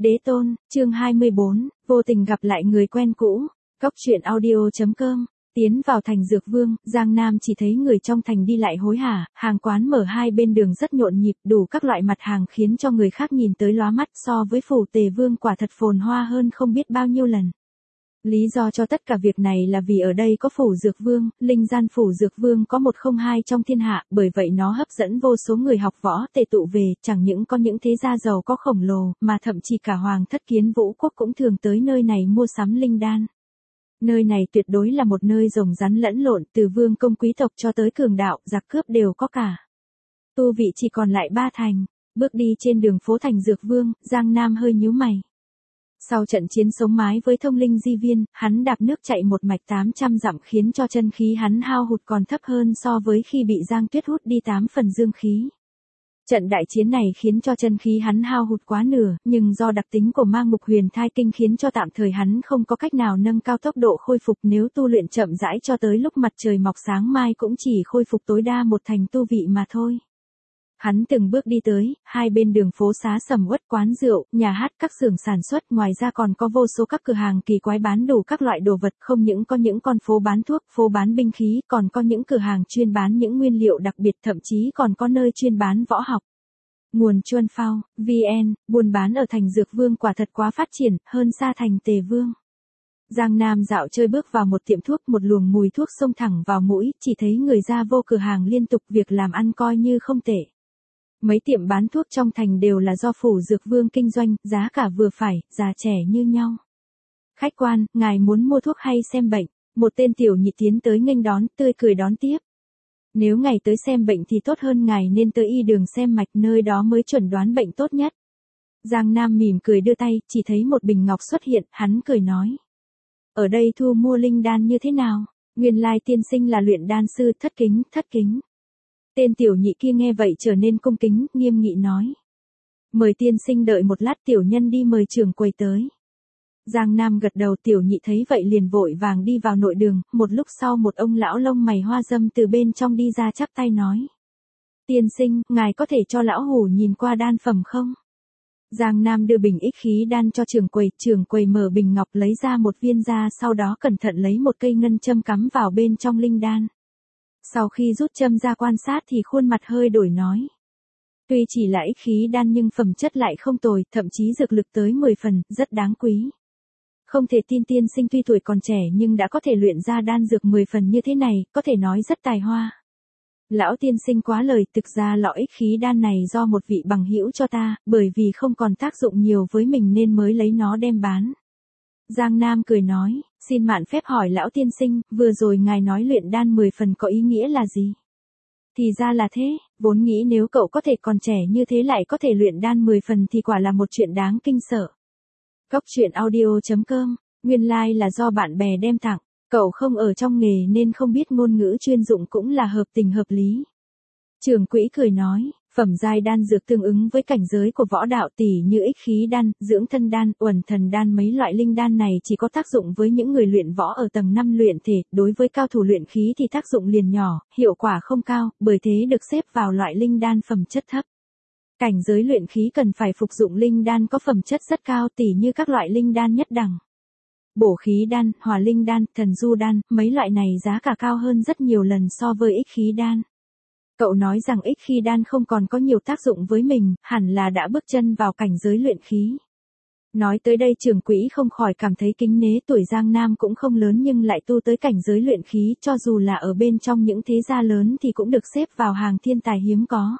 Đế tôn, chương 24, vô tình gặp lại người quen cũ. Cốc truyện audio.com. Tiến vào thành Dược Vương, Giang Nam chỉ thấy người trong thành đi lại hối hả, hàng quán mở hai bên đường rất nhộn nhịp, đủ các loại mặt hàng khiến cho người khác nhìn tới lóa mắt, so với phủ Tề Vương quả thật phồn hoa hơn không biết bao nhiêu lần. Lý do cho tất cả việc này là vì ở đây có phủ Dược Vương, linh gian phủ Dược Vương có một không hai trong thiên hạ, bởi vậy nó hấp dẫn vô số người học võ tề tụ về, chẳng những có những thế gia giàu có khổng lồ, mà thậm chí cả Hoàng thất Kiến Vũ quốc cũng thường tới nơi này mua sắm linh đan. Nơi này tuyệt đối là một nơi rồng rắn lẫn lộn, từ vương công quý tộc cho tới cường đạo, giặc cướp đều có cả. Tu vị chỉ còn lại 3 thành, bước đi trên đường phố thành Dược Vương, Giang Nam hơi nhíu mày. Sau trận chiến sống mái với thông linh di viên, hắn đạp nước chạy một mạch 800 dặm khiến cho chân khí hắn hao hụt còn thấp hơn so với khi bị Giang Tuyết hút đi 8 phần dương khí. Trận đại chiến này khiến cho chân khí hắn hao hụt quá nửa, nhưng do đặc tính của mang mục huyền thai kinh khiến cho tạm thời hắn không có cách nào nâng cao tốc độ khôi phục, nếu tu luyện chậm rãi cho tới lúc mặt trời mọc sáng mai cũng chỉ khôi phục tối đa một thành tu vị mà thôi. Hắn từng bước đi tới, hai bên đường phố xá sầm uất, quán rượu, nhà hát, các xưởng sản xuất, ngoài ra còn có vô số các cửa hàng kỳ quái bán đủ các loại đồ vật, không những có những con phố bán thuốc, phố bán binh khí, còn có những cửa hàng chuyên bán những nguyên liệu đặc biệt, thậm chí còn có nơi chuyên bán võ học. Nguồn Chuân Phao, VN, buôn bán ở thành Dược Vương quả thật quá phát triển, hơn xa thành Tề Vương. Giang Nam dạo chơi bước vào một tiệm thuốc, một luồng mùi thuốc xông thẳng vào mũi, chỉ thấy người ra vô cửa hàng liên tục, việc làm ăn coi như không tệ. Mấy tiệm bán thuốc trong thành đều là do phủ Dược Vương kinh doanh, giá cả vừa phải, già trẻ như nhau. Khách quan, ngài muốn mua thuốc hay xem bệnh? Một tên tiểu nhị tiến tới nghênh đón, tươi cười đón tiếp. Nếu ngài tới xem bệnh thì tốt hơn ngài nên tới y đường xem mạch, nơi đó mới chuẩn đoán bệnh tốt nhất. Giang Nam mỉm cười đưa tay, chỉ thấy một bình ngọc xuất hiện, hắn cười nói. Ở đây thu mua linh đan như thế nào? Nguyên lai tiên sinh là luyện đan sư, thất kính, thất kính. Tên tiểu nhị kia nghe vậy trở nên cung kính, nghiêm nghị nói. Mời tiên sinh đợi một lát, tiểu nhân đi mời trưởng quầy tới. Giang Nam gật đầu, tiểu nhị thấy vậy liền vội vàng đi vào nội đường, một lúc sau một ông lão lông mày hoa râm từ bên trong đi ra chắp tay nói. Tiên sinh, ngài có thể cho lão hủ nhìn qua đan phẩm không? Giang Nam đưa bình ích khí đan cho trưởng quầy mở bình ngọc lấy ra một viên ra, sau đó cẩn thận lấy một cây ngân châm cắm vào bên trong linh đan. Sau khi rút châm ra quan sát thì khuôn mặt hơi đổi nói. Tuy chỉ là ích khí đan nhưng phẩm chất lại không tồi, thậm chí dược lực tới 10 phần, rất đáng quý. Không thể tin tiên sinh tuy tuổi còn trẻ nhưng đã có thể luyện ra đan dược 10 phần như thế này, có thể nói rất tài hoa. Lão tiên sinh quá lời, thực ra lọ ích khí đan này do một vị bằng hữu cho ta, bởi vì không còn tác dụng nhiều với mình nên mới lấy nó đem bán. Giang Nam cười nói, xin mạn phép hỏi lão tiên sinh, vừa rồi ngài nói luyện đan 10 phần có ý nghĩa là gì? Thì ra là thế, vốn nghĩ nếu cậu có thể còn trẻ như thế lại có thể luyện đan 10 phần thì quả là một chuyện đáng kinh sợ. Cốc truyện audio.com, nguyên lai là do bạn bè đem tặng, cậu không ở trong nghề nên không biết ngôn ngữ chuyên dụng cũng là hợp tình hợp lý. Trưởng quỹ cười nói, phẩm giai đan dược tương ứng với cảnh giới của võ đạo tỷ như ích khí đan, dưỡng thân đan, uẩn thần đan, mấy loại linh đan này chỉ có tác dụng với những người luyện võ ở tầng 5 luyện thể, đối với cao thủ luyện khí thì tác dụng liền nhỏ, hiệu quả không cao, bởi thế được xếp vào loại linh đan phẩm chất thấp. Cảnh giới luyện khí cần phải phục dụng linh đan có phẩm chất rất cao tỷ như các loại linh đan nhất đẳng. Bổ khí đan, hòa linh đan, thần du đan, mấy loại này giá cả cao hơn rất nhiều lần so với ích khí đan. Cậu nói rằng ích khí đan không còn có nhiều tác dụng với mình, hẳn là đã bước chân vào cảnh giới luyện khí. Nói tới đây trưởng quỹ không khỏi cảm thấy kính nể, tuổi Giang Nam cũng không lớn nhưng lại tu tới cảnh giới luyện khí, cho dù là ở bên trong những thế gia lớn thì cũng được xếp vào hàng thiên tài hiếm có.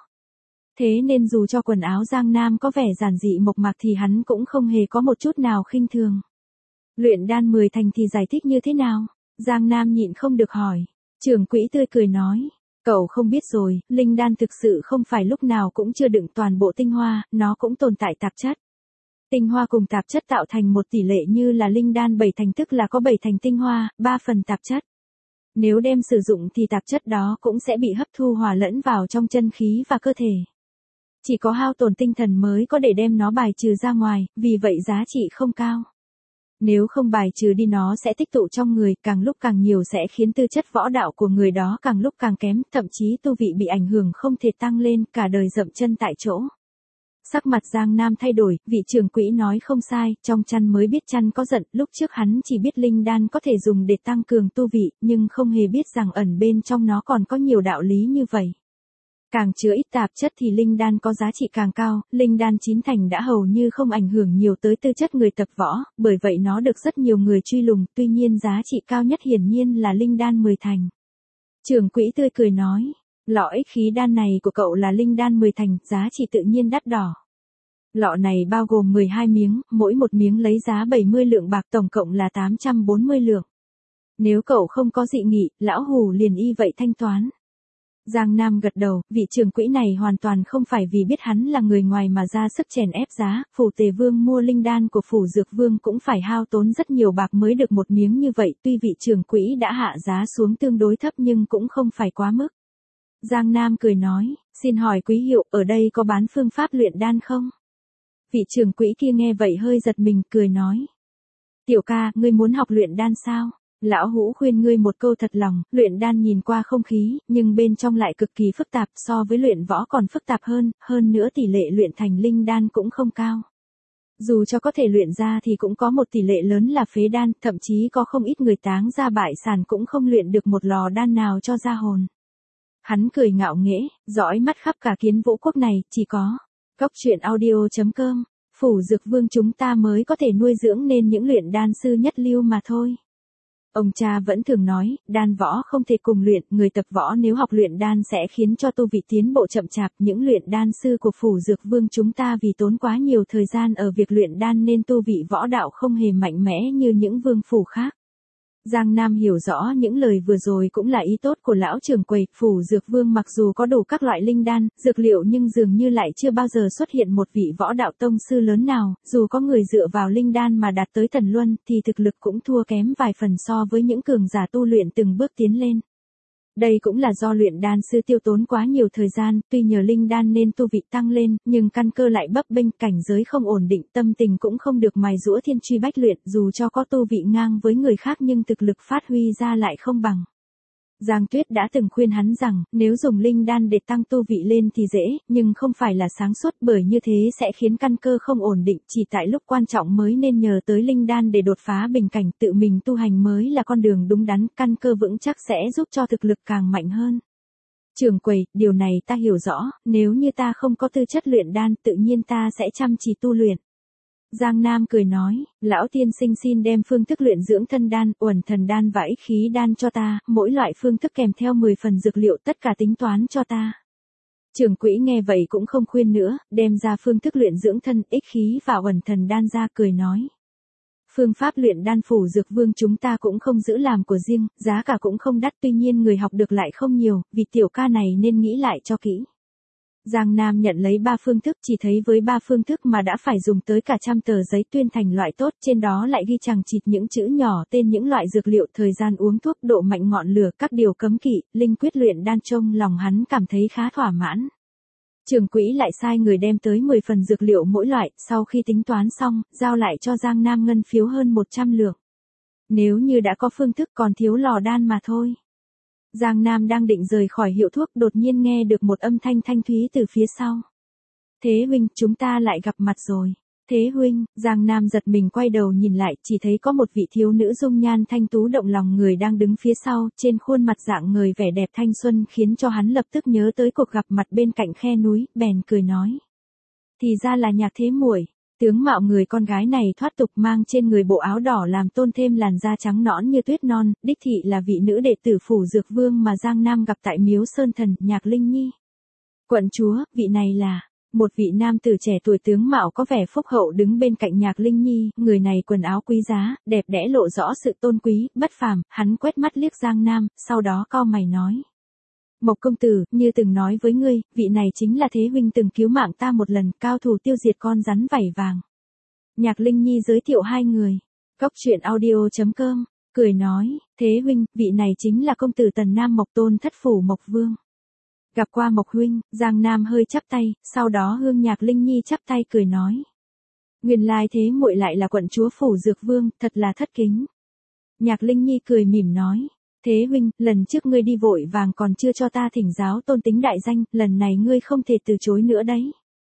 Thế nên dù cho quần áo Giang Nam có vẻ giản dị mộc mạc thì hắn cũng không hề có một chút nào khinh thường. Luyện đan 10 thành thì giải thích như thế nào? Giang Nam nhịn không được hỏi. Trưởng quỹ tươi cười nói. Cậu không biết rồi, linh đan thực sự không phải lúc nào cũng chưa đựng toàn bộ tinh hoa, nó cũng tồn tại tạp chất. Tinh hoa cùng tạp chất tạo thành một tỷ lệ như là linh đan 7 thành, tức là có 7 thành tinh hoa, 3 phần tạp chất. Nếu đem sử dụng thì tạp chất đó cũng sẽ bị hấp thu hòa lẫn vào trong chân khí và cơ thể. Chỉ có hao tổn tinh thần mới có để đem nó bài trừ ra ngoài, vì vậy giá trị không cao. Nếu không bài trừ đi nó sẽ tích tụ trong người, càng lúc càng nhiều sẽ khiến tư chất võ đạo của người đó càng lúc càng kém, thậm chí tu vị bị ảnh hưởng không thể tăng lên, cả đời dậm chân tại chỗ. Sắc mặt Giang Nam thay đổi, vị trưởng quỹ nói không sai, trong chăn mới biết chăn có giận, lúc trước hắn chỉ biết linh đan có thể dùng để tăng cường tu vị, nhưng không hề biết rằng ẩn bên trong nó còn có nhiều đạo lý như vậy. Càng chứa ít tạp chất thì linh đan có giá trị càng cao, linh đan chín thành đã hầu như không ảnh hưởng nhiều tới tư chất người tập võ, bởi vậy nó được rất nhiều người truy lùng, tuy nhiên giá trị cao nhất hiển nhiên là linh đan 10 thành. Trưởng quỹ tươi cười nói, lọ ích khí đan này của cậu là linh đan 10 thành, giá trị tự nhiên đắt đỏ. Lọ này bao gồm 12 miếng, mỗi một miếng lấy giá 70 lượng bạc, tổng cộng là 840 lượng. Nếu cậu không có dị nghị, lão Hù liền y vậy thanh toán. Giang Nam gật đầu, vị trưởng quỹ này hoàn toàn không phải vì biết hắn là người ngoài mà ra sức chèn ép giá, Phủ Tề Vương mua linh đan của Phủ Dược Vương cũng phải hao tốn rất nhiều bạc mới được một miếng như vậy, tuy vị trưởng quỹ đã hạ giá xuống tương đối thấp nhưng cũng không phải quá mức. Giang Nam cười nói, xin hỏi quý hiệu, ở đây có bán phương pháp luyện đan không? Vị trưởng quỹ kia nghe vậy hơi giật mình, cười nói. Tiểu ca, ngươi muốn học luyện đan sao? Lão Hũ khuyên ngươi một câu thật lòng, luyện đan nhìn qua không khí, nhưng bên trong lại cực kỳ phức tạp, so với luyện võ còn phức tạp hơn nữa tỷ lệ luyện thành linh đan cũng không cao. Dù cho có thể luyện ra thì cũng có một tỷ lệ lớn là phế đan, thậm chí có không ít người táng ra bại sản cũng không luyện được một lò đan nào cho ra hồn. Hắn cười ngạo nghễ, dõi mắt khắp cả Kiến Vũ quốc này, chỉ có Cốc Truyện Audio.com, Phủ Dược Vương chúng ta mới có thể nuôi dưỡng nên những luyện đan sư nhất lưu mà thôi. Ông cha vẫn thường nói, đan võ không thể cùng luyện, người tập võ nếu học luyện đan sẽ khiến cho tu vị tiến bộ chậm chạp, những luyện đan sư của Phủ Dược Vương chúng ta vì tốn quá nhiều thời gian ở việc luyện đan nên tu vị võ đạo không hề mạnh mẽ như những vương phủ khác. Giang Nam hiểu rõ những lời vừa rồi cũng là ý tốt của lão trưởng quầy, Phủ Dược Vương mặc dù có đủ các loại linh đan, dược liệu nhưng dường như lại chưa bao giờ xuất hiện một vị võ đạo tông sư lớn nào, dù có người dựa vào linh đan mà đạt tới thần luân thì thực lực cũng thua kém vài phần so với những cường giả tu luyện từng bước tiến lên. Đây cũng là do luyện đan sư tiêu tốn quá nhiều thời gian, tuy nhờ linh đan nên tu vị tăng lên, nhưng căn cơ lại bấp bênh, cảnh giới không ổn định, tâm tình cũng không được mài giũa thiên truy bách luyện, dù cho có tu vị ngang với người khác nhưng thực lực phát huy ra lại không bằng. Giang Tuyết đã từng khuyên hắn rằng, nếu dùng linh đan để tăng tu vị lên thì dễ, nhưng không phải là sáng suốt, bởi như thế sẽ khiến căn cơ không ổn định, chỉ tại lúc quan trọng mới nên nhờ tới linh đan để đột phá bình cảnh, tự mình tu hành mới là con đường đúng đắn, căn cơ vững chắc sẽ giúp cho thực lực càng mạnh hơn. Trưởng quầy, điều này ta hiểu rõ, nếu như ta không có tư chất luyện đan, tự nhiên ta sẽ chăm chỉ tu luyện. Giang Nam cười nói, lão tiên sinh xin đem phương thức luyện dưỡng thân đan, uẩn thần đan và ích khí đan cho ta, mỗi loại phương thức kèm theo 10 phần dược liệu, tất cả tính toán cho ta. Trưởng quỹ nghe vậy cũng không khuyên nữa, đem ra phương thức luyện dưỡng thân, ích khí và uẩn thần đan ra, cười nói. Phương pháp luyện đan Phủ Dược Vương chúng ta cũng không giữ làm của riêng, giá cả cũng không đắt, tuy nhiên người học được lại không nhiều, vì tiểu ca này nên nghĩ lại cho kỹ. Giang Nam nhận lấy 3 phương thức, chỉ thấy với 3 phương thức mà đã phải dùng tới cả trăm tờ giấy tuyên thành loại tốt, trên đó lại ghi chằng chịt những chữ nhỏ tên những loại dược liệu, thời gian uống thuốc, độ mạnh ngọn lửa, các điều cấm kỵ, linh quyết luyện đan, trong lòng hắn cảm thấy khá thỏa mãn. Trưởng quỹ lại sai người đem tới 10 phần dược liệu mỗi loại, sau khi tính toán xong, giao lại cho Giang Nam ngân phiếu hơn 100 lượng. Nếu như đã có phương thức còn thiếu lò đan mà thôi. Giang Nam đang định rời khỏi hiệu thuốc, đột nhiên nghe được một âm thanh thanh thúy từ phía sau. Thế huynh, chúng ta lại gặp mặt rồi. Thế huynh, Giang Nam giật mình quay đầu nhìn lại, chỉ thấy có một vị thiếu nữ dung nhan thanh tú động lòng người đang đứng phía sau, trên khuôn mặt dạng người vẻ đẹp thanh xuân khiến cho hắn lập tức nhớ tới cuộc gặp mặt bên cạnh khe núi, bèn cười nói. Thì ra là Nhạc Thế muội. Tướng mạo người con gái này thoát tục, mang trên người bộ áo đỏ làm tôn thêm làn da trắng nõn như tuyết non, đích thị là vị nữ đệ tử Phủ Dược Vương mà Giang Nam gặp tại Miếu Sơn Thần, Nhạc Linh Nhi. Quận chúa, vị này là... Một vị nam tử trẻ tuổi tướng mạo có vẻ phúc hậu đứng bên cạnh Nhạc Linh Nhi, người này quần áo quý giá, đẹp đẽ lộ rõ sự tôn quý, bất phàm, hắn quét mắt liếc Giang Nam, sau đó cau mày nói. Mộc công tử, như từng nói với ngươi, vị này chính là Thế huynh từng cứu mạng ta một lần, cao thủ tiêu diệt con rắn vảy vàng. Nhạc Linh Nhi giới thiệu hai người. Cốc Truyện Audio.com, cười nói, Thế huynh, vị này chính là công tử Tần Nam Mộc Tôn thất phủ Mộc Vương. Gặp qua Mộc huynh, Giang Nam hơi chắp tay, sau đó hương Nhạc Linh Nhi chắp tay cười nói. Nguyên lai Thế muội lại là quận chúa Phủ Dược Vương, thật là thất kính. Nhạc Linh Nhi cười mỉm nói. Thế huynh, lần trước ngươi đi vội vàng còn chưa cho ta thỉnh giáo tôn tính đại danh, lần này ngươi không thể từ chối nữa đấy.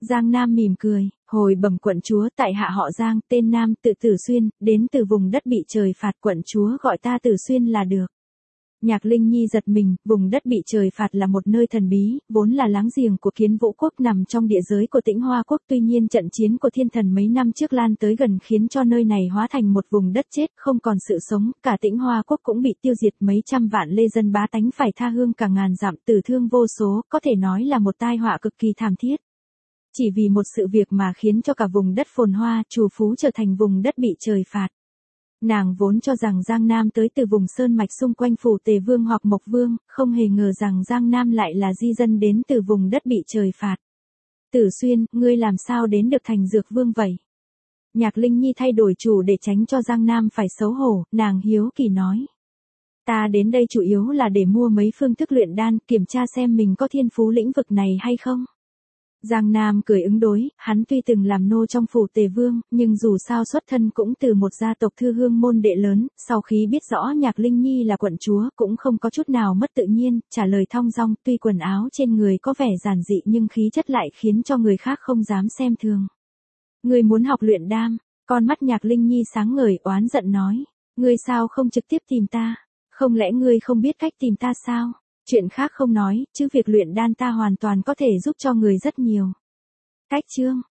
Giang Nam mỉm cười, hồi bẩm quận chúa, tại hạ họ Giang, tên Nam, tự Tử Xuyên, đến từ vùng đất bị trời phạt, quận chúa gọi ta Tử Xuyên là được. Nhạc Linh Nhi giật mình, vùng đất bị trời phạt là một nơi thần bí, vốn là láng giềng của Kiến Vũ quốc nằm trong địa giới của Tĩnh Hoa quốc, tuy nhiên trận chiến của thiên thần mấy năm trước lan tới gần khiến cho nơi này hóa thành một vùng đất chết, không còn sự sống, cả Tĩnh Hoa quốc cũng bị tiêu diệt, mấy trăm vạn lê dân bá tánh phải tha hương cả ngàn dặm, tử thương vô số, có thể nói là một tai họa cực kỳ thảm thiết. Chỉ vì một sự việc mà khiến cho cả vùng đất phồn hoa, trù phú trở thành vùng đất bị trời phạt. Nàng vốn cho rằng Giang Nam tới từ vùng sơn mạch xung quanh phủ Tề Vương hoặc Mộc Vương, không hề ngờ rằng Giang Nam lại là di dân đến từ vùng đất bị trời phạt. Tử Xuyên, ngươi làm sao đến được thành Dược Vương vậy? Nhạc Linh Nhi thay đổi chủ để tránh cho Giang Nam phải xấu hổ, nàng hiếu kỳ nói. Ta đến đây chủ yếu là để mua mấy phương thức luyện đan, kiểm tra xem mình có thiên phú lĩnh vực này hay không. Giang Nam cười ứng đối, hắn tuy từng làm nô trong phủ Tề Vương, nhưng dù sao xuất thân cũng từ một gia tộc thư hương môn đệ lớn, sau khi biết rõ Nhạc Linh Nhi là quận chúa, cũng không có chút nào mất tự nhiên, trả lời thong dong, tuy quần áo trên người có vẻ giản dị nhưng khí chất lại khiến cho người khác không dám xem thường. Ngươi muốn học luyện đan? Con mắt Nhạc Linh Nhi sáng ngời, oán giận nói, ngươi sao không trực tiếp tìm ta? Không lẽ ngươi không biết cách tìm ta sao? Chuyện khác không nói, chứ việc luyện đan ta hoàn toàn có thể giúp cho người rất nhiều. Cách chương